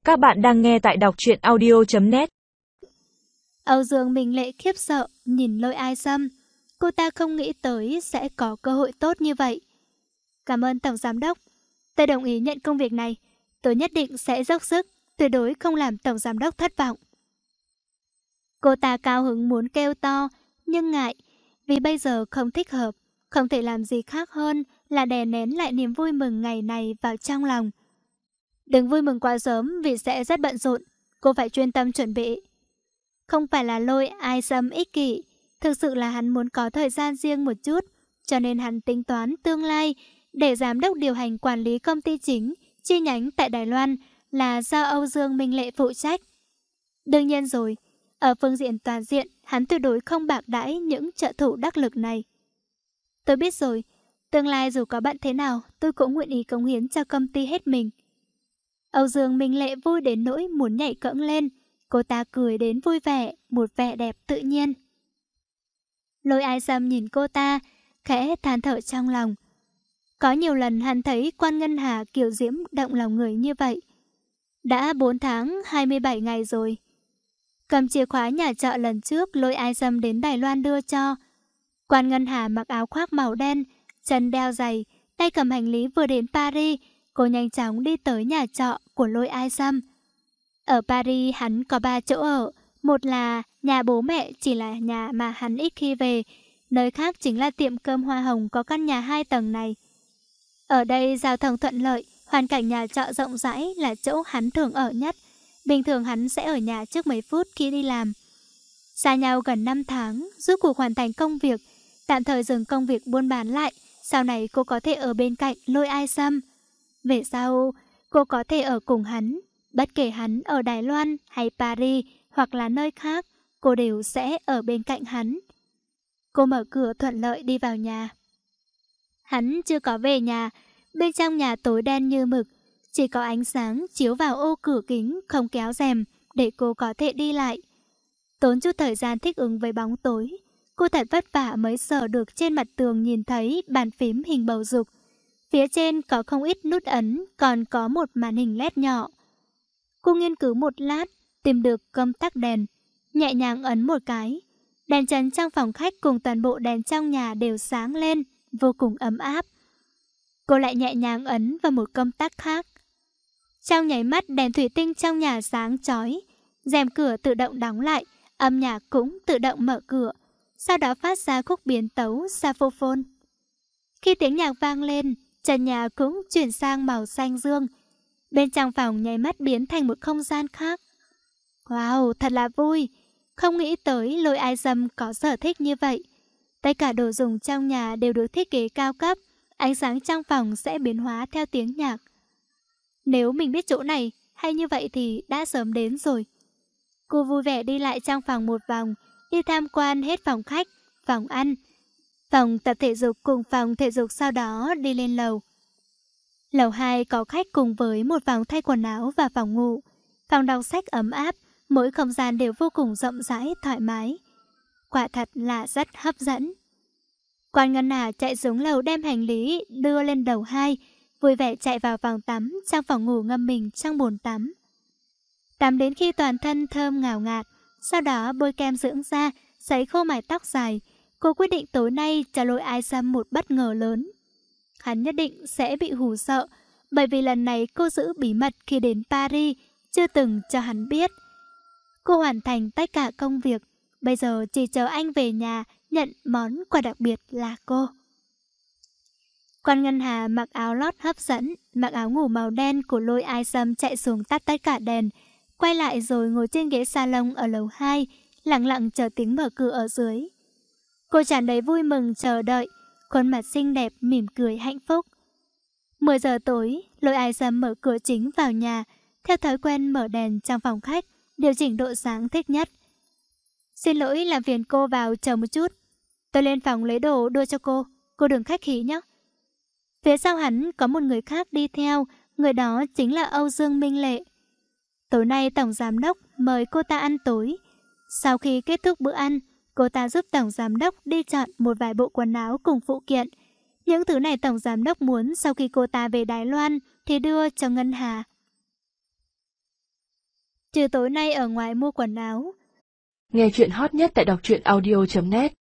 Các bạn đang nghe tại đọc truyện audio.net. Âu Dương Minh Lệ khiếp sợ nhìn Lôi Ai Sâm. Cô ta không nghĩ tới sẽ có cơ hội tốt như vậy. Cảm ơn Tổng Giám Đốc. Tôi đồng ý nhận công việc này. Tôi nhất định sẽ dốc sức, tuyệt đối không làm Tổng Giám Đốc thất vọng. Cô ta cao hứng muốn kêu to, nhưng ngại, vì bây giờ không thích hợp, không thể làm gì khác hơn là đè nén lại niềm vui mừng ngày này vào trong lòng. Đừng vui mừng quá sớm vì sẽ rất bận rộn, cô phải chuyên tâm chuẩn bị. Không phải là Lôi Ai Sâm ích kỷ, thực sự là hắn muốn có thời gian riêng một chút, cho nên hắn tính toán tương lai để giám đốc điều hành quản lý công ty chính chi nhánh tại Đài Loan là do Âu Dương Minh Lệ phụ trách. Đương nhiên rồi, ở phương diện toàn diện, hắn tuyệt đối không bạc đãi những trợ thủ đắc lực này. Tôi biết rồi, tương lai dù có bận thế nào, tôi cũng nguyện ý cống hiến cho công ty hết mình. Âu Dương Minh Lệ vui đến nỗi muốn nhảy cẫng lên. Cô ta cười đến vui vẻ, một vẻ đẹp tự nhiên. Lôi Ai Sâm nhìn cô ta, khẽ than thở trong lòng. Có nhiều lần hắn thấy Quan Ngân Hà kiều diễm động lòng người như vậy. Đã 4 tháng 27 ngày rồi. Cầm chìa khóa nhà trọ lần trước Lôi Ai Sâm đến Đài Loan đưa cho. Quan Ngân Hà mặc áo khoác màu đen, chân đeo giày, tay cầm hành lý vừa đến Paris. Cô nhanh chóng đi tới nhà trọ của Lôi Ai Sâm. Ở Paris hắn có 3 chỗ ở. Một là nhà bố mẹ, chỉ là nhà mà hắn ít khi về. Nơi khác chính là tiệm cơm Hoa Hồng có căn nhà 2 tầng này. Ở đây giao thông thuận lợi, hoàn cảnh nhà trọ rộng rãi là chỗ hắn thường ở nhất. Bình thường hắn sẽ ở nhà trước mấy phút khi đi làm. Xa nhau gần 5 tháng, giúp cuộc hoàn thành công việc, tạm thời dừng công việc buôn bán lại. Sau này cô có thể ở bên cạnh Lôi Ai Sâm. Về sau, cô có thể ở cùng hắn. Bất kể hắn ở Đài Loan hay Paris hoặc là nơi khác, cô đều sẽ ở bên cạnh hắn. Cô mở cửa thuận lợi đi vào nhà. Hắn chưa có về nhà, bên trong nhà tối đen như mực, chỉ có ánh sáng chiếu vào ô cửa kính không kéo rèm để cô có thể đi lại. Tốn chút thời gian thích ứng với bóng tối, cô thật vất vả mới sờ được trên mặt tường nhìn thấy bàn phím hình bầu dục. Phía trên có không ít nút ấn, còn có một màn hình LED nhỏ. Cô nghiên cứu một lát, tìm được công tắc đèn, nhẹ nhàng ấn một cái. Đèn trần trong phòng khách cùng toàn bộ đèn trong nhà đều sáng lên, vô cùng ấm áp. Cô lại nhẹ nhàng ấn vào một công tắc khác. Trong nháy mắt đèn thủy tinh trong nhà sáng chói, rèm cửa tự động đóng lại, âm nhạc cũng tự động mở cửa, sau đó phát ra khúc biến tấu saxophone. Khi tiếng nhạc vang lên, trần nhà cũng chuyển sang màu xanh dương. Bên trong phòng nháy mắt biến thành một không gian khác. Wow, thật là vui. Không nghĩ tới Lôi Ai Sâm có sở thích như vậy. Tất cả đồ dùng trong nhà đều được thiết kế cao cấp. Ánh sáng trong phòng sẽ biến hóa theo tiếng nhạc. Nếu mình biết chỗ này hay như vậy thì đã sớm đến rồi. Cô vui vẻ đi lại trong phòng một vòng, đi tham quan hết phòng khách, phòng ăn, phòng tập thể dục cùng phòng thể dục, sau đó đi lên lầu. Lầu 2 có khách cùng với một phòng thay quần áo và phòng ngủ. Phòng đọc sách ấm áp, mỗi không gian đều vô cùng rộng rãi, thoải mái. Quả thật là rất hấp dẫn. Quan Ngân Hà chạy xuống lầu đem hành lý đưa lên lầu 2, vui vẻ chạy vào phòng tắm, trong phòng ngủ ngâm mình trong bồn tắm. Tắm đến khi toàn thân thơm ngào ngạt, sau đó bôi kem dưỡng da, sấy khô mái tóc dài. Cô quyết định tối nay cho Lôi Ai Sâm một bất ngờ lớn. Hắn nhất định sẽ bị hù sợ, bởi vì lần này cô giữ bí mật khi đến Paris, chưa từng cho hắn biết. Cô hoàn thành tất cả công việc, bây giờ chỉ chờ anh về nhà nhận món quà đặc biệt là cô. Quan Ngân Hà mặc áo lót hấp dẫn, mặc áo ngủ màu đen của Lôi Ai Sâm chạy xuống tắt tất cả đèn, quay lại rồi ngồi trên ghế salon ở lầu 2, lặng lặng chờ tiếng mở cửa ở dưới. Cô tràn đầy vui mừng chờ đợi, khuôn mặt xinh đẹp mỉm cười hạnh phúc. 10 giờ tối, Lôi Ai Sâm mở cửa chính vào nhà, theo thói quen mở đèn trong phòng khách, điều chỉnh độ sáng thích nhất. Xin lỗi làm phiền cô vào chờ một chút. Tôi lên phòng lấy đồ đưa cho cô đừng khách khí nhé. Phía sau hắn có một người khác đi theo, người đó chính là Âu Dương Minh Lệ. Tối nay Tổng Giám Đốc mời cô ta ăn tối. Sau khi kết thúc bữa ăn, cô ta giúp Tổng Giám Đốc đi chọn một vài bộ quần áo cùng phụ kiện. Những thứ này Tổng Giám Đốc muốn sau khi cô ta về Đài Loan thì đưa cho Ngân Hà. Trừ tối nay ở ngoài mua quần áo. Nghe chuyện hot nhất tại đọc truyện audio.net